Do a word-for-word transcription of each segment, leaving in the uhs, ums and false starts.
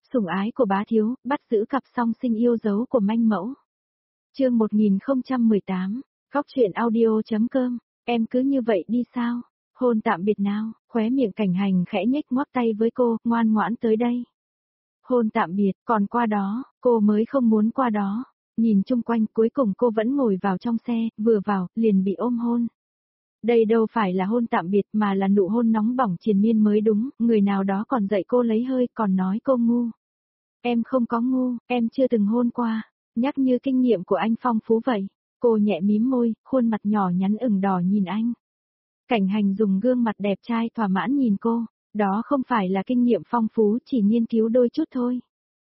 Sủng ái của bá thiếu, bắt giữ cặp song sinh yêu dấu của manh mẫu. Chương một nghìn không trăm mười tám, Góc truyện audio.com, em cứ như vậy đi sao? Hôn tạm biệt nào, khóe miệng Cảnh Hành khẽ nhếch ngoắc tay với cô, ngoan ngoãn tới đây. Hôn tạm biệt, còn qua đó, cô mới không muốn qua đó. Nhìn chung quanh, cuối cùng cô vẫn ngồi vào trong xe, vừa vào, liền bị ôm hôn. Đây đâu phải là hôn tạm biệt mà là nụ hôn nóng bỏng triền miên mới đúng, người nào đó còn dạy cô lấy hơi, còn nói cô ngu. Em không có ngu, em chưa từng hôn qua, nhắc như kinh nghiệm của anh phong phú vậy. Cô nhẹ mím môi, khuôn mặt nhỏ nhắn ửng đỏ nhìn anh. Cảnh Hành dùng gương mặt đẹp trai thỏa mãn nhìn cô, đó không phải là kinh nghiệm phong phú, chỉ nghiên cứu đôi chút thôi.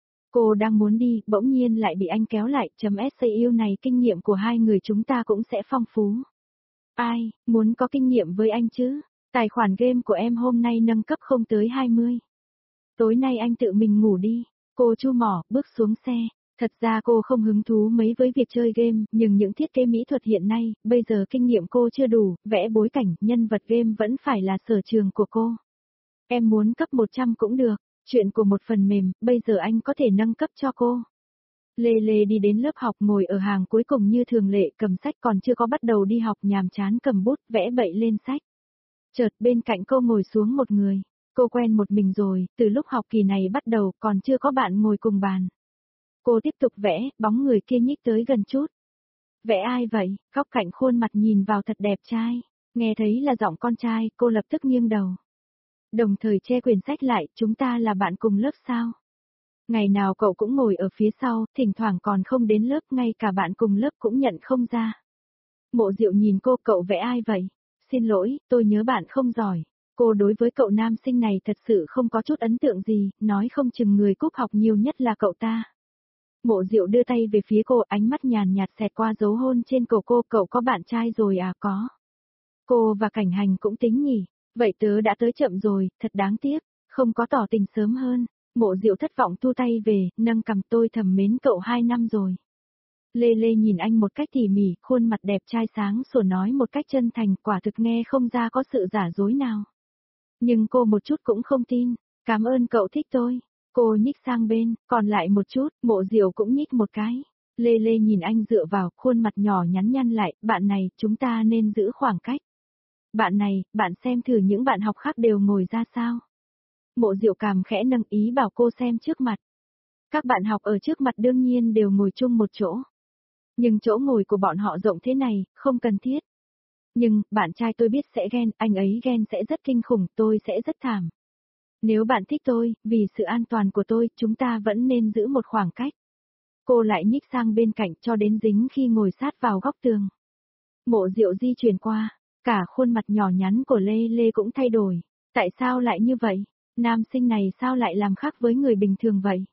Cô đang muốn đi, bỗng nhiên lại bị anh kéo lại, chấm S yêu này kinh nghiệm của hai người chúng ta cũng sẽ phong phú. Ai, muốn có kinh nghiệm với anh chứ? Tài khoản game của em hôm nay nâng cấp không tới hai mươi. Tối nay anh tự mình ngủ đi. Cô chu mỏ, bước xuống xe. Thật ra cô không hứng thú mấy với việc chơi game, nhưng những thiết kế mỹ thuật hiện nay, bây giờ kinh nghiệm cô chưa đủ, vẽ bối cảnh, nhân vật game vẫn phải là sở trường của cô. Em muốn cấp một trăm cũng được, chuyện của một phần mềm, bây giờ anh có thể nâng cấp cho cô. Lê Lê đi đến lớp học ngồi ở hàng cuối cùng như thường lệ, cầm sách, còn chưa có bắt đầu đi học nhàm chán cầm bút vẽ bậy lên sách. Chợt bên cạnh cô ngồi xuống một người. Cô quen một mình rồi, từ lúc học kỳ này bắt đầu còn chưa có bạn ngồi cùng bàn. Cô tiếp tục vẽ, bóng người kia nhích tới gần chút. Vẽ ai vậy? Góc cạnh khuôn mặt nhìn vào thật đẹp trai. Nghe thấy là giọng con trai, cô lập tức nghiêng đầu. Đồng thời che quyển sách lại, chúng ta là bạn cùng lớp sao? Ngày nào cậu cũng ngồi ở phía sau, thỉnh thoảng còn không đến lớp, ngay cả bạn cùng lớp cũng nhận không ra. Mộ Diệu nhìn cô, cậu vẽ ai vậy? Xin lỗi, tôi nhớ bạn không giỏi. Cô đối với cậu nam sinh này thật sự không có chút ấn tượng gì, nói không chừng người cúp học nhiều nhất là cậu ta. Mộ Diệu đưa tay về phía cô, ánh mắt nhàn nhạt xẹt qua dấu hôn trên cổ cô, cậu có bạn trai rồi à? Có. Cô và Cảnh Hành cũng tính nhỉ, vậy tớ đã tới chậm rồi, thật đáng tiếc, không có tỏ tình sớm hơn. Mộ Diệu thất vọng thu tay về, nâng cằm, tôi thầm mến cậu hai năm rồi. Lê Lê nhìn anh một cách tỉ mỉ, khuôn mặt đẹp trai sáng sủa nói một cách chân thành, quả thực nghe không ra có sự giả dối nào. Nhưng cô một chút cũng không tin, cảm ơn cậu thích tôi. Cô nhích sang bên, còn lại một chút, Mộ Diệu cũng nhích một cái. Lê Lê nhìn anh dựa vào, khuôn mặt nhỏ nhắn nhăn lại, bạn này, chúng ta nên giữ khoảng cách. Bạn này, bạn xem thử những bạn học khác đều ngồi ra sao. Mộ Diệu cằm khẽ nâng, ý bảo cô xem trước mặt. Các bạn học ở trước mặt đương nhiên đều ngồi chung một chỗ. Nhưng chỗ ngồi của bọn họ rộng thế này, không cần thiết. Nhưng, bạn trai tôi biết sẽ ghen, anh ấy ghen sẽ rất kinh khủng, tôi sẽ rất thảm. Nếu bạn thích tôi, vì sự an toàn của tôi, chúng ta vẫn nên giữ một khoảng cách. Cô lại nhích sang bên cạnh cho đến dính khi ngồi sát vào góc tường. Mộ Diệu di chuyển qua, cả khuôn mặt nhỏ nhắn của Lê Lê cũng thay đổi. Tại sao lại như vậy? Nam sinh này sao lại làm khác với người bình thường vậy?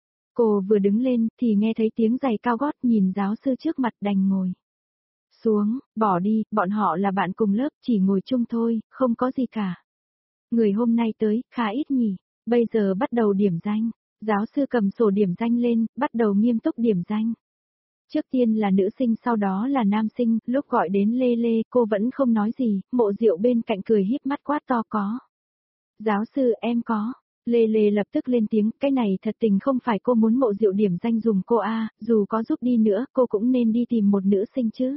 Cô vừa đứng lên thì nghe thấy tiếng giày cao gót, nhìn giáo sư trước mặt đành ngồi xuống, bỏ đi, bọn họ là bạn cùng lớp, chỉ ngồi chung thôi, không có gì cả. Người hôm nay tới, khá ít nhỉ, bây giờ bắt đầu điểm danh. Giáo sư cầm sổ điểm danh lên, bắt đầu nghiêm túc điểm danh. Trước tiên là nữ sinh, sau đó là nam sinh, lúc gọi đến Lê Lê, cô vẫn không nói gì, Mộ Diệu bên cạnh cười híp mắt quát to, có. Giáo sư, em có. Lê Lê lập tức lên tiếng, cái này thật tình không phải cô muốn Mộ Diệu điểm danh dùng cô a, dù có giúp đi nữa, cô cũng nên đi tìm một nữ sinh chứ.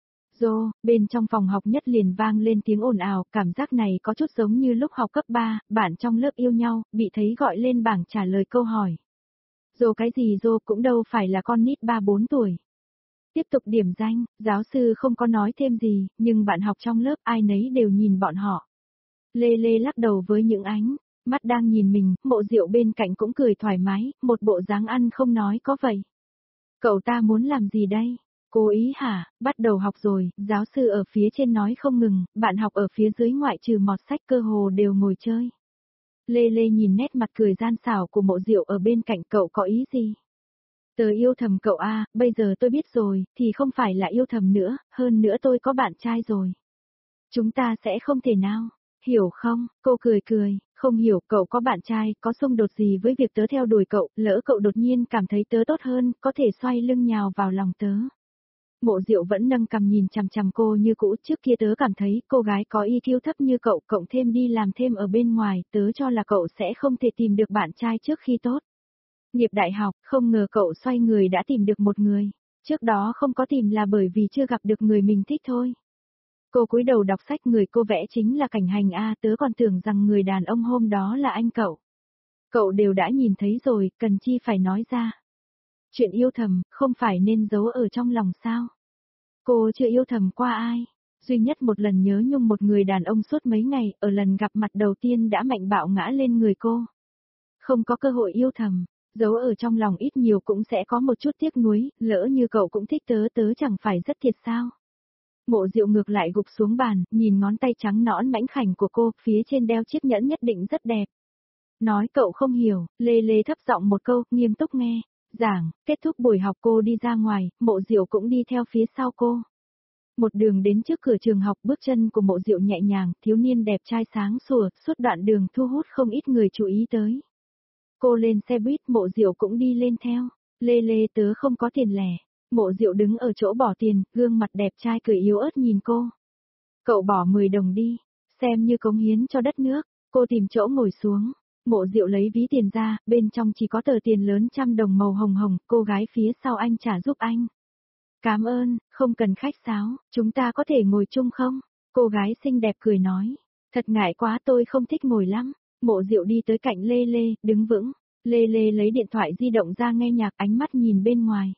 Dô, bên trong phòng học nhất liền vang lên tiếng ồn ào, cảm giác này có chút giống như lúc học cấp ba, bạn trong lớp yêu nhau, bị thấy gọi lên bảng trả lời câu hỏi. Dô cái gì dô, cũng đâu phải là con nít ba bốn tuổi. Tiếp tục điểm danh, giáo sư không có nói thêm gì, nhưng bạn học trong lớp ai nấy đều nhìn bọn họ. Lê Lê lắc đầu với những ánh mắt đang nhìn mình, Mộ Diệu bên cạnh cũng cười thoải mái, một bộ dáng ăn không nói có vậy. Cậu ta muốn làm gì đây? Cố ý hả? Bắt đầu học rồi, giáo sư ở phía trên nói không ngừng, bạn học ở phía dưới ngoại trừ mọt sách cơ hồ đều ngồi chơi. Lê Lê nhìn nét mặt cười gian xảo của Mộ Diệu ở bên cạnh, cậu có ý gì? Tớ yêu thầm cậu a, bây giờ tôi biết rồi, thì không phải là yêu thầm nữa, hơn nữa tôi có bạn trai rồi. Chúng ta sẽ không thể nào. Hiểu không? Cô cười cười, không hiểu, cậu có bạn trai, có xung đột gì với việc tớ theo đuổi cậu, lỡ cậu đột nhiên cảm thấy tớ tốt hơn, có thể xoay lưng nhào vào lòng tớ. Mộ Diệu vẫn nâng cằm nhìn chằm chằm cô như cũ, trước kia tớ cảm thấy cô gái có i kiu thấp như cậu, cộng thêm đi làm thêm ở bên ngoài, tớ cho là cậu sẽ không thể tìm được bạn trai trước khi tốt. Nghiệp đại học, không ngờ cậu xoay người đã tìm được một người. Trước đó không có tìm là bởi vì chưa gặp được người mình thích thôi. Cô cúi đầu đọc sách, người cô vẽ chính là Cảnh Hành a, tớ còn tưởng rằng người đàn ông hôm đó là anh cậu. Cậu đều đã nhìn thấy rồi, cần chi phải nói ra. Chuyện yêu thầm, không phải nên giấu ở trong lòng sao? Cô chưa yêu thầm qua ai. Duy nhất một lần nhớ nhung một người đàn ông suốt mấy ngày, ở lần gặp mặt đầu tiên đã mạnh bạo ngã lên người cô. Không có cơ hội yêu thầm, giấu ở trong lòng ít nhiều cũng sẽ có một chút tiếc nuối, lỡ như cậu cũng thích tớ tớ chẳng phải rất thiệt sao. Mộ Diệu ngược lại gục xuống bàn, nhìn ngón tay trắng nõn mảnh khảnh của cô, phía trên đeo chiếc nhẫn nhất định rất đẹp. Nói cậu không hiểu, Lê Lê thấp giọng một câu, nghiêm túc nghe. Giảng, kết thúc buổi học cô đi ra ngoài, Mộ Diệu cũng đi theo phía sau cô. Một đường đến trước cửa trường học, bước chân của Mộ Diệu nhẹ nhàng, thiếu niên đẹp trai sáng sủa, suốt đoạn đường thu hút không ít người chú ý tới. Cô lên xe buýt, Mộ Diệu cũng đi lên theo. Lê Lê tớ không có tiền lẻ. Mộ Diệu đứng ở chỗ bỏ tiền, gương mặt đẹp trai cười yếu ớt nhìn cô. Cậu bỏ mười đồng đi, xem như cống hiến cho đất nước. Cô tìm chỗ ngồi xuống. Mộ Diệu lấy ví tiền ra, bên trong chỉ có tờ tiền lớn trăm đồng màu hồng hồng, cô gái phía sau anh trả giúp anh. Cảm ơn, không cần khách sáo, chúng ta có thể ngồi chung không? Cô gái xinh đẹp cười nói. Thật ngại quá, tôi không thích ngồi lắm. Mộ Diệu đi tới cạnh Lê Lê, đứng vững. Lê Lê lấy điện thoại di động ra nghe nhạc, ánh mắt nhìn bên ngoài.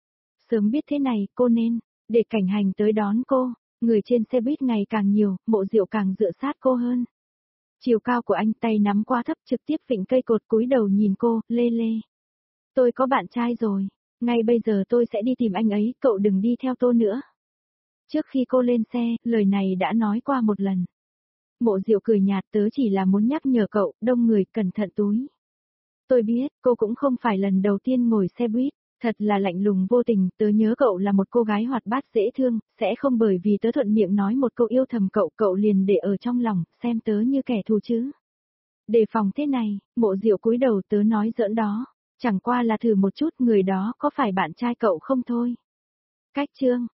Sớm biết thế này, cô nên để Cảnh Hành tới đón cô. Người trên xe buýt ngày càng nhiều, Mộ Diệu càng dựa sát cô hơn. Chiều cao của anh, tay nắm quá thấp, trực tiếp vịnh cây cột, cúi đầu nhìn cô. Lê Lê. Tôi có bạn trai rồi. Ngay bây giờ tôi sẽ đi tìm anh ấy, cậu đừng đi theo tôi nữa. Trước khi cô lên xe, lời này đã nói qua một lần. Mộ Diệu cười nhạt, tớ chỉ là muốn nhắc nhở cậu, đông người, cẩn thận túi. Tôi biết, cô cũng không phải lần đầu tiên ngồi xe buýt, thật là lạnh lùng vô tình, tớ nhớ cậu là một cô gái hoạt bát dễ thương, sẽ không bởi vì tớ thuận miệng nói một câu yêu thầm cậu, cậu liền để ở trong lòng, xem tớ như kẻ thù chứ. Đề phòng thế này, Mộ Diệu cúi đầu, tớ nói giỡn đó, chẳng qua là thử một chút, người đó có phải bạn trai cậu không thôi. Cách chương